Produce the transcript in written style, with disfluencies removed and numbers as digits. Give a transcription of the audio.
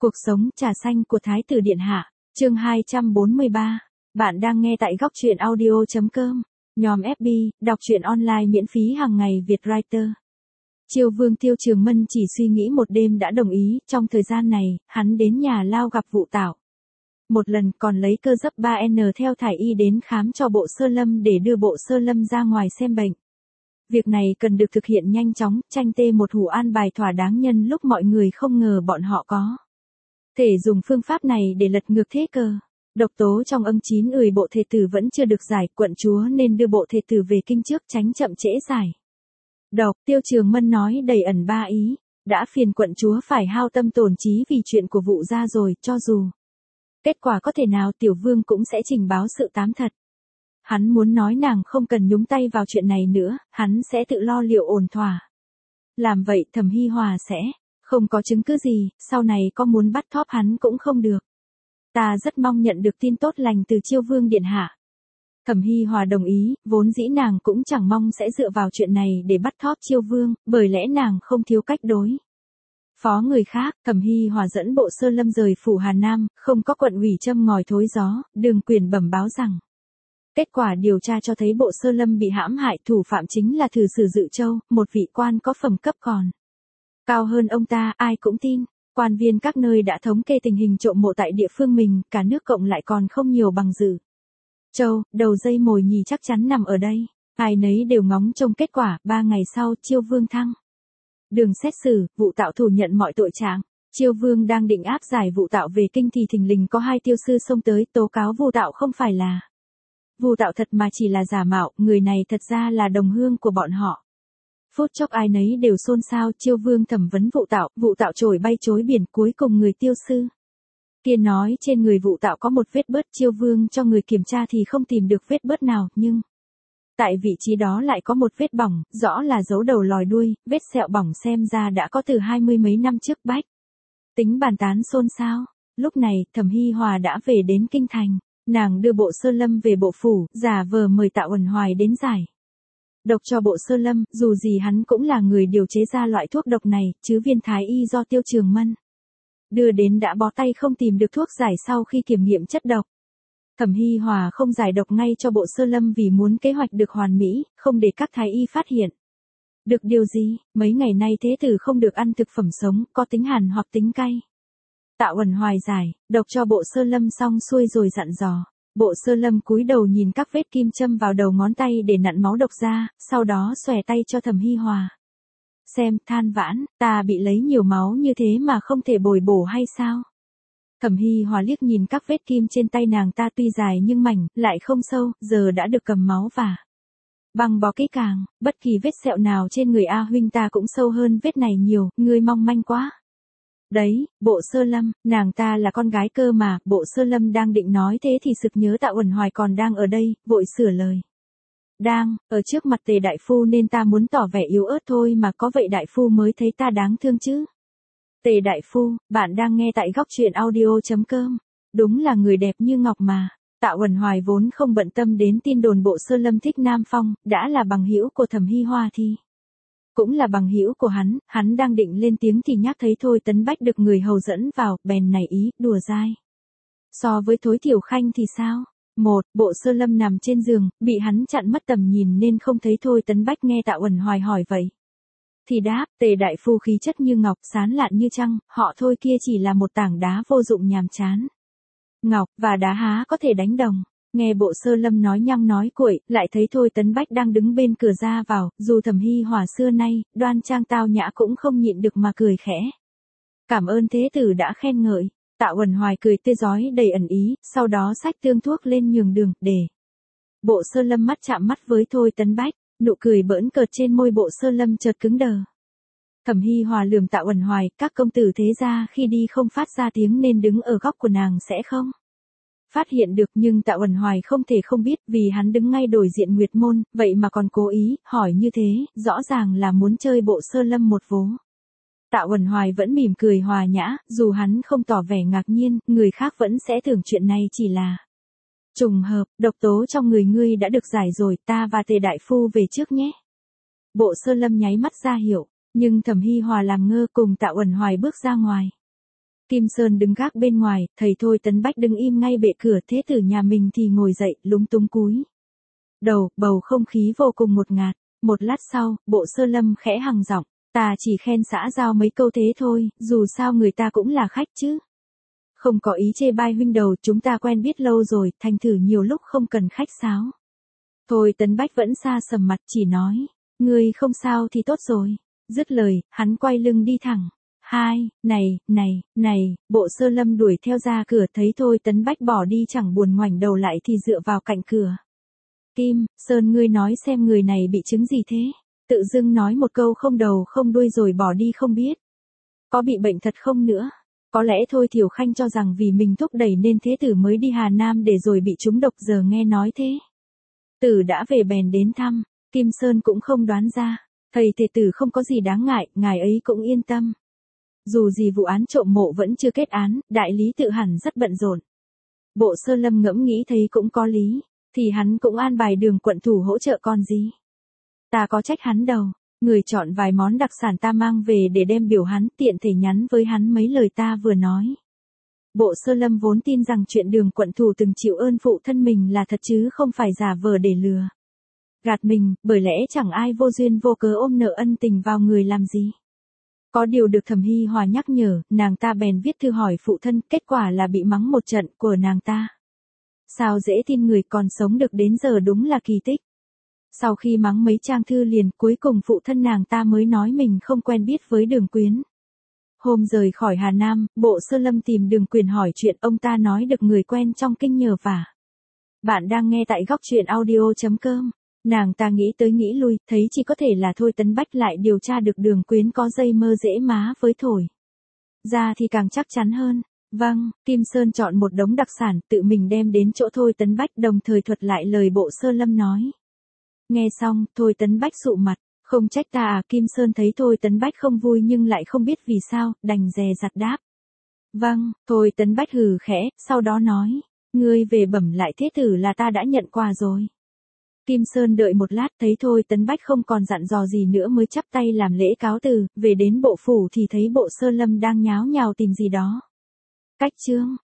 Cuộc sống trà xanh của Thái tử Điện Hạ, chương 243. Bạn đang nghe tại góc truyện audio.com. Nhóm FB, đọc truyện online miễn phí hàng ngày Việt Writer. Chiêu Vương Tiêu Trường Mân chỉ suy nghĩ một đêm đã đồng ý, trong thời gian này, hắn đến nhà Lao gặp Vụ Tạo. Một lần còn lấy cơ dấp 3N theo thải y đến khám cho Bộ Sơ Lâm để đưa Bộ Sơ Lâm ra ngoài xem bệnh. Việc này cần được thực hiện nhanh chóng, tranh tê một hủ an bài thỏa đáng nhân lúc mọi người không ngờ bọn họ có thể dùng phương pháp này để lật ngược thế cờ. Độc tố trong âm 9 bộ thể tử vẫn chưa được giải, quận chúa nên đưa bộ thể tử về kinh trước tránh chậm trễ giải. Độc, Tiêu Trường Mân nói đầy ẩn ba ý, đã phiền quận chúa phải hao tâm tổn trí vì chuyện của Vụ gia rồi, cho dù kết quả có thể nào Tiểu Vương cũng sẽ trình báo sự tám thật. Hắn muốn nói nàng không cần nhúng tay vào chuyện này nữa, hắn sẽ tự lo liệu ổn thỏa. Làm vậy Thẩm Hi Hòa sẽ không có chứng cứ gì, sau này có muốn bắt thóp hắn cũng không được. Ta rất mong nhận được tin tốt lành từ Chiêu Vương Điện Hạ. Thẩm Hi Hòa đồng ý, vốn dĩ nàng cũng chẳng mong sẽ dựa vào chuyện này để bắt thóp Chiêu Vương, bởi lẽ nàng không thiếu cách đối phó người khác. Thẩm Hi Hòa dẫn Bộ Sơ Lâm rời phủ Hà Nam, không có quận ủy châm ngòi thối gió, Đường Quyền bẩm báo rằng kết quả điều tra cho thấy Bộ Sơ Lâm bị hãm hại, thủ phạm chính là Thử Sử Dự Châu, một vị quan có phẩm cấp còn cao hơn ông ta, ai cũng tin. Quan viên các nơi đã thống kê tình hình trộm mộ tại địa phương mình, cả nước cộng lại còn không nhiều bằng Dự Châu, đầu dây mồi nhì chắc chắn nằm ở đây. Ai nấy đều ngóng trông kết quả. 3 ngày sau, Chiêu Vương thăng đường xét xử, Vụ Tạo thủ nhận mọi tội trạng. Chiêu Vương đang định áp giải Vụ Tạo về kinh thì thình lình có 2 tiêu sư xông tới tố cáo Vụ Tạo không phải là Vụ Tạo thật mà chỉ là giả mạo, người này thật ra là đồng hương của bọn họ. Phút chốc ai nấy đều xôn xao. Chiêu Vương thẩm vấn Vụ Tạo trổi bay chối biển, cuối cùng người tiêu sư kia nói trên người Vụ Tạo có một vết bớt. Chiêu Vương cho người kiểm tra thì không tìm được vết bớt nào, nhưng tại vị trí đó lại có một vết bỏng, rõ là dấu đầu lòi đuôi, vết sẹo bỏng xem ra đã có từ 20 mấy năm trước. Bách tính bàn tán xôn xao. Lúc này, Thẩm Hi Hòa đã về đến kinh thành, nàng đưa Bộ Sơ Lâm về bộ phủ, giả vờ mời Tạ Uẩn Hoài đến giải độc cho Bộ Sơ Lâm, dù gì hắn cũng là người điều chế ra loại thuốc độc này, chứ viên thái y do Tiêu Trường Mân đưa đến đã bó tay không tìm được thuốc giải sau khi kiểm nghiệm chất độc. Thẩm Hi Hòa không giải độc ngay cho Bộ Sơ Lâm vì muốn kế hoạch được hoàn mỹ, không để các thái y phát hiện được điều gì. Mấy ngày nay thế tử không được ăn thực phẩm sống, có tính hàn hoặc tính cay. Tạ Uẩn Hoài giải độc cho Bộ Sơ Lâm xong xuôi rồi dặn dò. Bộ Sơ Lâm cúi đầu nhìn các vết kim châm vào đầu ngón tay để nặn máu độc ra, sau đó xòe tay cho Thẩm Hi Hòa xem, than vãn, ta bị lấy nhiều máu như thế mà không thể bồi bổ hay sao? Thẩm Hi Hòa liếc nhìn các vết kim trên tay nàng ta, tuy dài nhưng mảnh, lại không sâu, giờ đã được cầm máu và băng bó kỹ càng, bất kỳ vết sẹo nào trên người A huynh ta cũng sâu hơn vết này nhiều, ngươi mong manh quá. Đấy, Bộ Sơ Lâm, nàng ta là con gái cơ mà. Bộ Sơ Lâm đang định nói thế thì sực nhớ Tạ Uẩn Hoài còn đang ở đây, vội sửa lời. Đang ở trước mặt Tề đại phu nên ta muốn tỏ vẻ yếu ớt thôi mà, có vậy đại phu mới thấy ta đáng thương chứ. Tề đại phu, bạn đang nghe tại góc truyện audio.com. Đúng là người đẹp như ngọc mà. Tạ Uẩn Hoài vốn không bận tâm đến tin đồn Bộ Sơ Lâm thích Nam Phong, đã là bằng hữu của Thẩm Hi Hòa thì cũng là bằng hữu của hắn đang định lên tiếng thì nhắc thấy Thôi Tấn Bách được người hầu dẫn vào, bèn nảy ý, đùa dai. So với Thối Thiểu Khanh thì sao? Bộ Sơ Lâm nằm trên giường, bị hắn chặn mất tầm nhìn nên không thấy Thôi Tấn Bách nghe Tạ Uẩn Hoài hỏi vậy thì đáp, Tề đại phu khí chất như ngọc, sáng lạn như trăng, họ Thôi kia chỉ là một tảng đá vô dụng nhàm chán. Ngọc và đá há có thể đánh đồng. Nghe Bộ Sơ Lâm nói nhăng nói cuội, lại thấy Thôi Tấn Bách đang đứng bên cửa ra vào, dù Thẩm Hi Hòa xưa nay đoan trang tao nhã cũng không nhịn được mà cười khẽ. Cảm ơn thế tử đã khen ngợi. Tạ Uẩn Hoài cười tươi rói đầy ẩn ý, sau đó xách tương thuốc lên nhường đường để Bộ Sơ Lâm mắt chạm mắt với Thôi Tấn Bách, nụ cười bỡn cợt trên môi Bộ Sơ Lâm chợt cứng đờ. Thẩm Hi Hòa lườm Tạ Uẩn Hoài, các công tử thế gia khi đi không phát ra tiếng nên đứng ở góc của nàng sẽ không phát hiện được, nhưng Tạ Uẩn Hoài không thể không biết vì hắn đứng ngay đối diện Nguyệt Môn, vậy mà còn cố ý hỏi như thế, rõ ràng là muốn chơi Bộ Sơ Lâm một vố. Tạ Uẩn Hoài vẫn mỉm cười hòa nhã, dù hắn không tỏ vẻ ngạc nhiên, người khác vẫn sẽ tưởng chuyện này chỉ là trùng hợp. Độc tố trong người ngươi đã được giải rồi, ta và Tề đại phu về trước nhé. Bộ Sơ Lâm nháy mắt ra hiệu, nhưng Thẩm Hi Hòa làm ngơ, cùng Tạ Uẩn Hoài bước ra ngoài. Kim Sơn đứng gác bên ngoài, thấy Thôi Tấn Bách đứng im ngay bệ cửa, thế tử nhà mình thì ngồi dậy, lúng túng cúi đầu, bầu không khí vô cùng ngột ngạt. Một lát sau, Bộ Sơ Lâm khẽ hằng giọng, ta chỉ khen xã giao mấy câu thế thôi, dù sao người ta cũng là khách chứ. Không có ý chê bai huynh đầu, chúng ta quen biết lâu rồi, thành thử nhiều lúc không cần khách sáo. Thôi Tấn Bách vẫn xa sầm mặt, chỉ nói, ngươi không sao thì tốt rồi. Dứt lời, hắn quay lưng đi thẳng. Này, Bộ Sơ Lâm đuổi theo ra cửa, thấy Thôi Tấn Bách bỏ đi chẳng buồn ngoảnh đầu lại thì dựa vào cạnh cửa. Kim Sơn, ngươi nói xem người này bị chứng gì thế? Tự dưng nói một câu không đầu không đuôi rồi bỏ đi không biết. Có bị bệnh thật không nữa? Có lẽ Thôi Thiểu Khanh cho rằng vì mình thúc đẩy nên thế tử mới đi Hà Nam để rồi bị trúng độc, giờ nghe nói thế. Tử đã về bèn đến thăm, Kim Sơn cũng không đoán ra. Thầy thể tử không có gì đáng ngại, ngài ấy cũng yên tâm. Dù gì vụ án trộm mộ vẫn chưa kết án, đại lý tự hẳn rất bận rộn. Bộ Sơ Lâm ngẫm nghĩ thấy cũng có lý, thì hắn cũng an bài Đường quận thủ hỗ trợ còn gì. Ta có trách hắn đâu, người chọn vài món đặc sản ta mang về để đem biểu hắn, tiện thể nhắn với hắn mấy lời ta vừa nói. Bộ Sơ Lâm vốn tin rằng chuyện Đường quận thủ từng chịu ơn phụ thân mình là thật chứ không phải giả vờ để lừa gạt mình, bởi lẽ chẳng ai vô duyên vô cớ ôm nợ ân tình vào người làm gì. Có điều được Thẩm Hi Hòa nhắc nhở, nàng ta bèn viết thư hỏi phụ thân, kết quả là bị mắng một trận của nàng ta. Sao dễ tin, người còn sống được đến giờ đúng là kỳ tích. Sau khi mắng mấy trang thư liền, cuối cùng phụ thân nàng ta mới nói mình không quen biết với Đường Quyến. Hôm rời khỏi Hà Nam, Bộ Sơ Lâm tìm Đường Quyền hỏi chuyện, ông ta nói được người quen trong kinh nhờ vả. Bạn đang nghe tại góc truyện audio.com. Nàng ta nghĩ tới nghĩ lui, thấy chỉ có thể là Thôi Tấn Bách lại điều tra được Đường Quyến có dây mơ dễ má với Thổi ra thì càng chắc chắn hơn. Vâng, Kim Sơn chọn một đống đặc sản, tự mình đem đến chỗ Thôi Tấn Bách, đồng thời thuật lại lời Bộ Sơ Lâm nói. Nghe xong, Thôi Tấn Bách sụ mặt, không trách ta à. Kim Sơn thấy Thôi Tấn Bách không vui nhưng lại không biết vì sao, đành dè dặt đáp. Vâng, Thôi Tấn Bách hừ khẽ, sau đó nói, ngươi về bẩm lại thế tử là ta đã nhận quà rồi. Kim Sơn đợi một lát thấy Thôi Tấn Bách không còn dặn dò gì nữa mới chắp tay làm lễ cáo từ, về đến bộ phủ thì thấy Bộ Sơ Lâm đang nháo nhào tìm gì đó. Cách chương